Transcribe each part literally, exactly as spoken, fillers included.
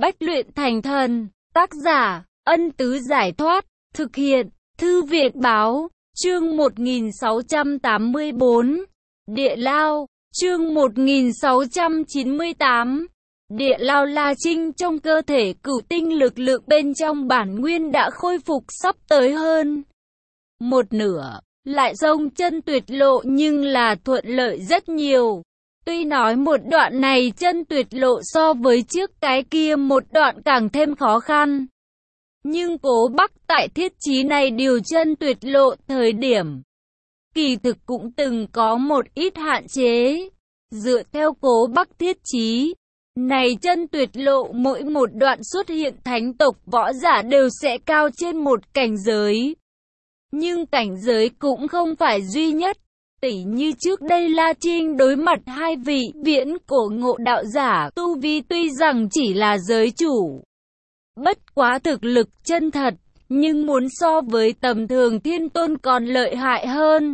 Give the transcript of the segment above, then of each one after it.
Bách luyện thành thần. Tác giả, Ân Tứ Giải Thoát. Thực hiện, Thư viện Báo. Chương một nghìn sáu trăm tám mươi bốn. Địa Lao. Chương một nghìn sáu trăm chín mươi tám. Địa Lao. La Trinh trong cơ thể cửu tinh lực lượng bên trong bản nguyên đã khôi phục sắp tới hơn một nửa. Lại xông chân tuyệt lộ nhưng là thuận lợi rất nhiều. Tuy nói một đoạn này chân tuyệt lộ so với trước cái kia một đoạn càng thêm khó khăn. Nhưng Cố Bắc tại thiết chí này điều chân tuyệt lộ thời điểm kỳ thực cũng từng có một ít hạn chế. Dựa theo Cố Bắc thiết chí này, chân tuyệt lộ mỗi một đoạn xuất hiện thánh tộc võ giả đều sẽ cao trên một cảnh giới. Nhưng cảnh giới cũng không phải duy nhất. Tỉ như trước đây La Trinh đối mặt hai vị viễn cổ ngộ đạo giả, tu vi tuy rằng chỉ là giới chủ, bất quá thực lực chân thật, nhưng muốn so với tầm thường thiên tôn còn lợi hại hơn.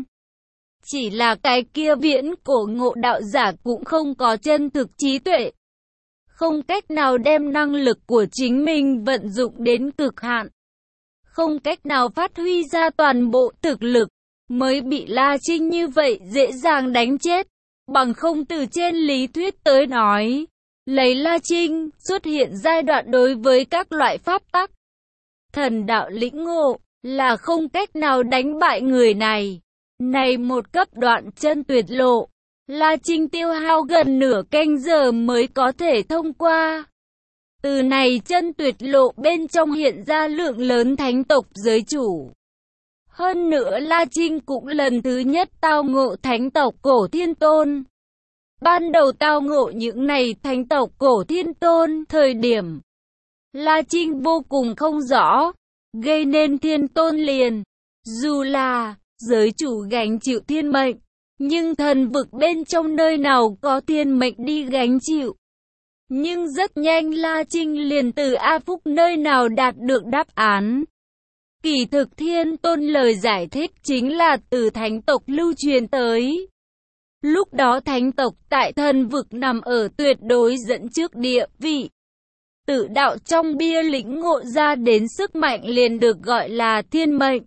Chỉ là cái kia viễn cổ ngộ đạo giả cũng không có chân thực trí tuệ, không cách nào đem năng lực của chính mình vận dụng đến cực hạn, không cách nào phát huy ra toàn bộ thực lực, mới bị La Trinh như vậy dễ dàng đánh chết. Bằng không từ trên lý thuyết tới nói, lấy La Trinh xuất hiện giai đoạn đối với các loại pháp tắc, thần đạo lĩnh ngộ, là không cách nào đánh bại người này. Này một cấp đoạn chân tuyệt lộ, La Trinh tiêu hao gần nửa canh giờ mới có thể thông qua. Từ này chân tuyệt lộ bên trong hiện ra lượng lớn thánh tộc giới chủ. Hơn nữa La Trinh cũng lần thứ nhất tao ngộ thánh tộc cổ thiên tôn. Ban đầu tao ngộ những này thánh tộc cổ thiên tôn thời điểm La Trinh vô cùng không rõ, gây nên thiên tôn liền. Dù là giới chủ gánh chịu thiên mệnh, nhưng thần vực bên trong nơi nào có thiên mệnh đi gánh chịu. Nhưng rất nhanh La Trinh liền từ A Phúc nơi nào đạt được đáp án. Kỳ thực thiên tôn lời giải thích chính là từ thánh tộc lưu truyền tới. Lúc đó thánh tộc tại thần vực nằm ở tuyệt đối dẫn trước địa vị. Tự đạo trong bia lĩnh ngộ ra đến sức mạnh liền được gọi là thiên mệnh.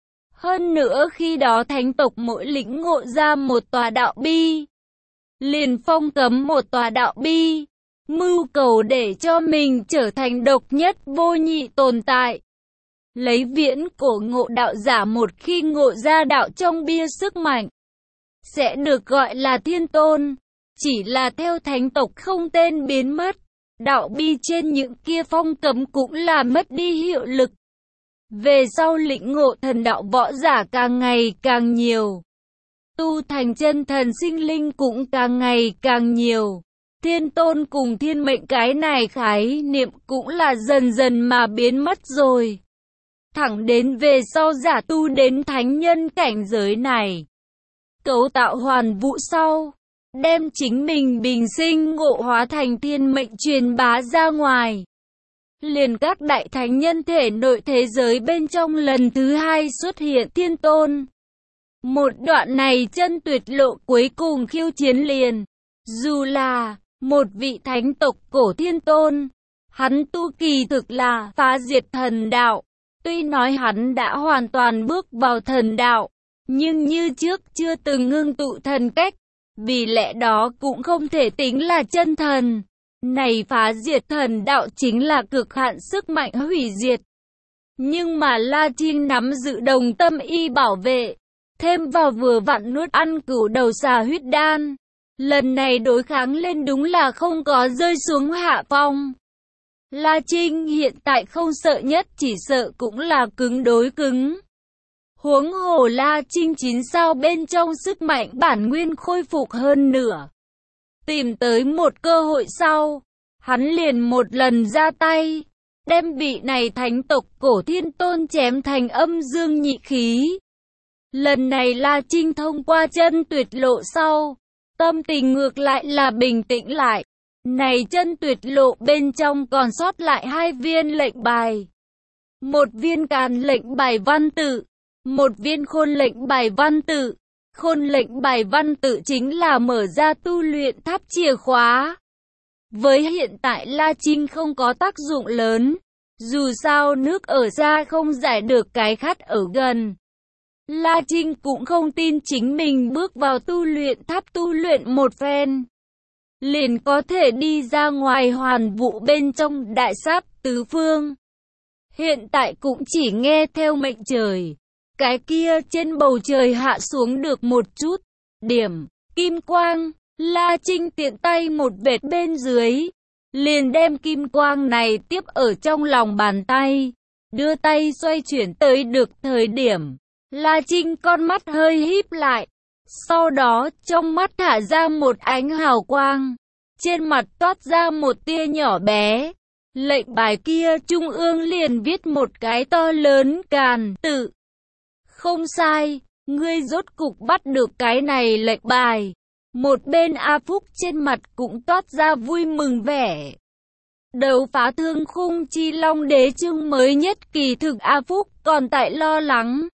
Hơn nữa khi đó thánh tộc mỗi lĩnh ngộ ra một tòa đạo bi, liền phong cấm một tòa đạo bi, mưu cầu để cho mình trở thành độc nhất vô nhị tồn tại. Lấy viễn cổ ngộ đạo giả một khi ngộ ra đạo trong bia sức mạnh, sẽ được gọi là thiên tôn. Chỉ là theo thánh tộc không tên biến mất, đạo bi trên những kia phong cấm cũng là mất đi hiệu lực. Về sau lĩnh ngộ thần đạo võ giả càng ngày càng nhiều, tu thành chân thần sinh linh cũng càng ngày càng nhiều. Thiên tôn cùng thiên mệnh cái này khái niệm cũng là dần dần mà biến mất rồi. Thẳng đến về sau giả tu đến thánh nhân cảnh giới này, cấu tạo hoàn vũ sau, đem chính mình bình sinh ngộ hóa thành thiên mệnh truyền bá ra ngoài. Liền các đại thánh nhân thể nội thế giới bên trong lần thứ hai xuất hiện thiên tôn. Một đoạn này chân tuyệt lộ cuối cùng khiêu chiến liền. Dù là một vị thánh tộc cổ thiên tôn, hắn tu kỳ thực là phá diệt thần đạo. Tuy nói hắn đã hoàn toàn bước vào thần đạo, nhưng như trước chưa từng ngưng tụ thần cách, vì lẽ đó cũng không thể tính là chân thần. Này phá diệt thần đạo chính là cực hạn sức mạnh hủy diệt. Nhưng mà La Trinh nắm giữ đồng tâm y bảo vệ, thêm vào vừa vặn nuốt ăn cửu đầu xà huyết đan. Lần này đối kháng lên đúng là không có rơi xuống hạ phong. La Trinh hiện tại không sợ nhất chỉ sợ cũng là cứng đối cứng. Huống hồ La Trinh chín sao bên trong sức mạnh bản nguyên khôi phục hơn nửa. Tìm tới một cơ hội sau, hắn liền một lần ra tay, đem vị này thánh tộc cổ thiên tôn chém thành âm dương nhị khí. Lần này La Trinh thông qua chân tuyệt lộ sau, tâm tình ngược lại là bình tĩnh lại. Này chân tuyệt lộ bên trong còn sót lại hai viên lệnh bài. Một viên càn lệnh bài văn tự, một viên khôn lệnh bài văn tự. Khôn lệnh bài văn tự chính là mở ra tu luyện tháp chìa khóa. Với hiện tại La Trinh không có tác dụng lớn. Dù sao nước ở xa không giải được cái khát ở gần. La Trinh cũng không tin chính mình bước vào tu luyện tháp tu luyện một phen liền có thể đi ra ngoài hoàn vũ bên trong đại sát tứ phương. Hiện tại cũng chỉ nghe theo mệnh trời. Cái kia trên bầu trời hạ xuống được một chút điểm kim quang. La Trinh tiện tay một vệt bên dưới, liền đem kim quang này tiếp ở trong lòng bàn tay. Đưa tay xoay chuyển tới được thời điểm, La Trinh con mắt hơi híp lại. Sau đó trong mắt thả ra một ánh hào quang. Trên mặt toát ra một tia nhỏ bé. Lệnh bài kia trung ương liền viết một cái to lớn Càn tự. Không sai, ngươi rốt cục bắt được cái này lệnh bài. Một bên A Phúc trên mặt cũng toát ra vui mừng vẻ. Đấu phá thương khung chi long đế chương mới nhất kỳ thực A Phúc còn tại lo lắng.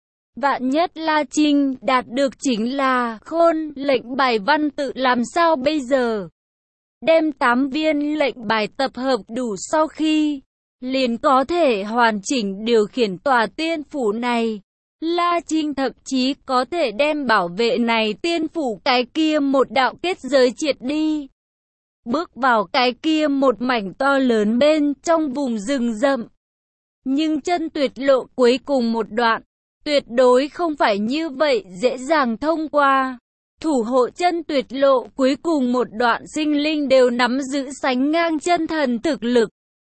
Vạn nhất La Trinh đạt được chính là khôn lệnh bài văn tự làm sao bây giờ? Đem tám viên lệnh bài tập hợp đủ sau khi liền có thể hoàn chỉnh điều khiển tòa tiên phủ này. La Trinh thậm chí có thể đem bảo vệ này tiên phủ cái kia một đạo kết giới triệt đi. Bước vào cái kia một mảnh to lớn bên trong vùng rừng rậm. Nhưng chân tuyệt lộ cuối cùng một đoạn, tuyệt đối không phải như vậy dễ dàng thông qua. Thủ hộ chân tuyệt lộ cuối cùng một đoạn sinh linh đều nắm giữ sánh ngang chân thần thực lực.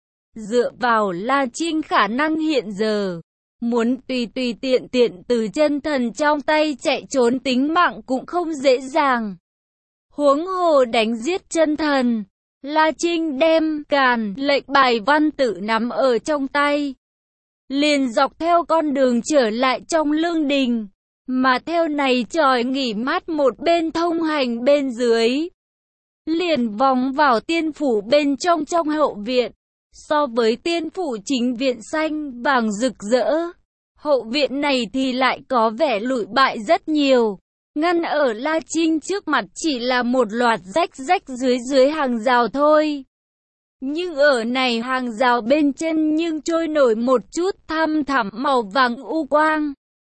Dựa vào La Trinh khả năng hiện giờ, muốn tùy tùy tiện tiện từ chân thần trong tay chạy trốn tính mạng cũng không dễ dàng. Huống hồ đánh giết chân thần, La Trinh đem Càn lệnh bài văn tự nắm ở trong tay. Liền dọc theo con đường trở lại trong lương đình. Mà theo này tròi nghỉ mát một bên thông hành bên dưới. Liền vòng vào tiên phủ bên trong trong hậu viện. So với tiên phủ chính viện xanh vàng rực rỡ, hậu viện này thì lại có vẻ lụi bại rất nhiều. Ngăn ở La Trinh trước mặt chỉ là một loạt rách rách dưới dưới hàng rào thôi. Nhưng ở này hàng rào bên trên nhưng trôi nổi một chút thăm thẳm màu vàng u quang.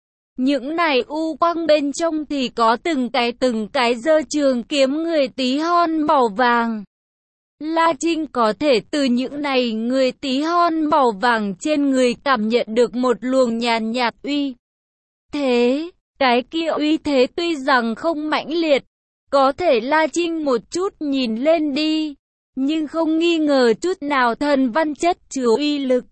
Những này u quang bên trong thì có từng cái từng cái giơ trường kiếm người tí hon màu vàng. La Trinh có thể từ những này người tí hon màu vàng trên người cảm nhận được một luồng nhàn nhạt uy thế. Cái kia uy thế tuy rằng không mãnh liệt, có thể La Trinh một chút nhìn lên đi, nhưng không nghi ngờ chút nào thần văn chất chứa uy lực.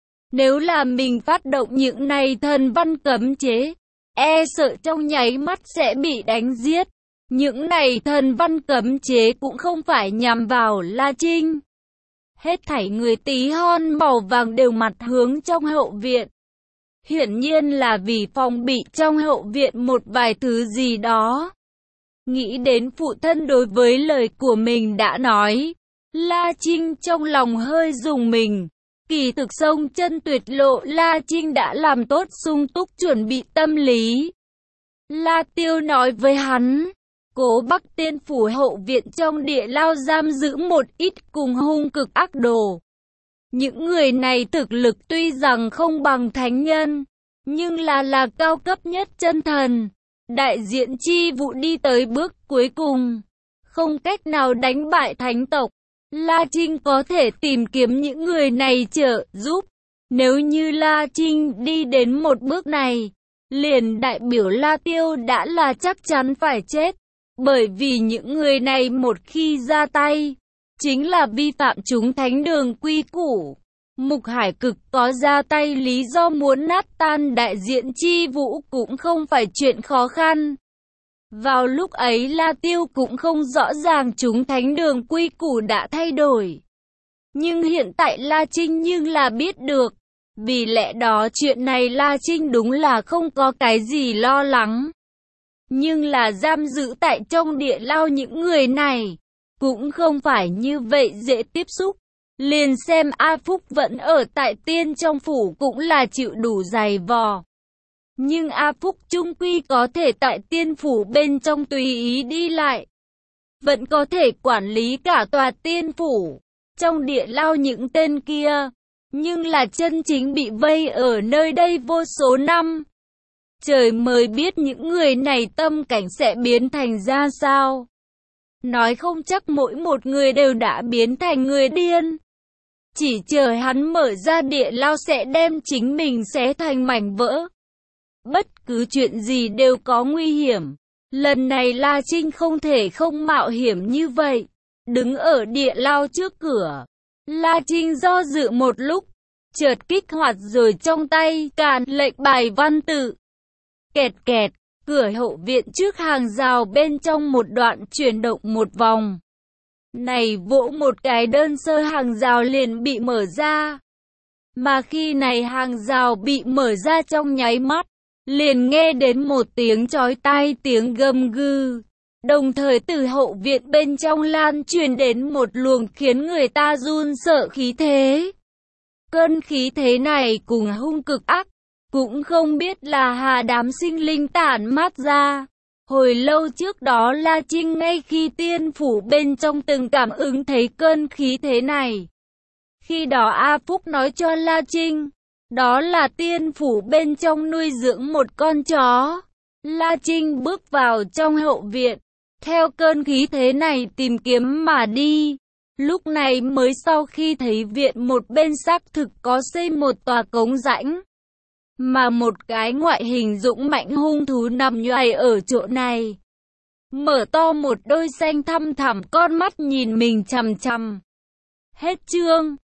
Nếu là mình phát động những này thần văn cấm chế, e sợ trong nháy mắt sẽ bị đánh giết. Những này thần văn cấm chế cũng không phải nhằm vào La Trinh. Hết thảy người tí hon màu vàng đều mặt hướng trong hậu viện. Hiển nhiên là vì phòng bị trong hậu viện một vài thứ gì đó. Nghĩ đến phụ thân đối với lời của mình đã nói, La Trinh trong lòng hơi rùng mình. Kỳ thực sông chân tuyệt lộ La Trinh đã làm tốt sung túc chuẩn bị tâm lý. La Tiêu nói với hắn, Cố Bắc Tiên phủ hậu viện trong địa lao giam giữ một ít cùng hung cực ác đồ. Những người này thực lực tuy rằng không bằng thánh nhân, nhưng là là cao cấp nhất chân thần. Đại diện chi vụ đi tới bước cuối cùng, không cách nào đánh bại thánh tộc. La Trinh có thể tìm kiếm những người này trợ giúp. Nếu như La Trinh đi đến một bước này, liền đại biểu La Tiêu đã là chắc chắn phải chết. Bởi vì những người này một khi ra tay, chính là vi phạm chúng thánh đường quy củ. Mục Hải Cực có ra tay lý do muốn nát tan đại diện chi vũ cũng không phải chuyện khó khăn. Vào lúc ấy La Tiêu cũng không rõ ràng chúng thánh đường quy củ đã thay đổi. Nhưng hiện tại La Trinh nhưng là biết được. Vì lẽ đó chuyện này La Trinh đúng là không có cái gì lo lắng. Nhưng là giam giữ tại trong địa lao những người này, cũng không phải như vậy dễ tiếp xúc. Liền xem A Phúc vẫn ở tại tiên trong phủ cũng là chịu đủ dày vò. Nhưng A Phúc chung quy có thể tại tiên phủ bên trong tùy ý đi lại. vẫn có thể quản lý cả tòa tiên phủ. Trong địa lao những tên kia, nhưng là chân chính bị vây ở nơi đây vô số năm. Trời mới biết những người này tâm cảnh sẽ biến thành ra sao. Nói không chắc mỗi một người đều đã biến thành người điên. Chỉ chờ hắn mở ra địa lao sẽ đem chính mình xé thành mảnh vỡ. Bất cứ chuyện gì đều có nguy hiểm. Lần này La Trinh không thể không mạo hiểm như vậy. Đứng ở địa lao trước cửa, La Trinh do dự một lúc, chợt kích hoạt rồi trong tay càn lệnh bài văn tự. Kẹt kẹt, cửa hậu viện trước hàng rào bên trong một đoạn chuyển động một vòng. Này vỗ một cái đơn sơ hàng rào liền bị mở ra. Mà khi này hàng rào bị mở ra trong nháy mắt, liền nghe đến một tiếng chói tai, tiếng gầm gừ. Đồng thời từ hậu viện bên trong lan truyền đến một luồng khiến người ta run sợ khí thế. Cơn khí thế này cùng hung cực ác, cũng không biết là hà đám sinh linh tản mát ra. Hồi lâu trước đó La Trinh ngay khi tiên phủ bên trong từng cảm ứng thấy cơn khí thế này. Khi đó A Phúc nói cho La Trinh, đó là tiên phủ bên trong nuôi dưỡng một con chó. La Trinh bước vào trong hậu viện, theo cơn khí thế này tìm kiếm mà đi. Lúc này mới sau khi thấy viện một bên xác thực có xây một tòa cống rãnh, mà một cái ngoại hình dũng mãnh hung thú nằm nhoài ở chỗ này. Mở to một đôi xanh thăm thẳm con mắt nhìn mình chằm chằm. Hết chương.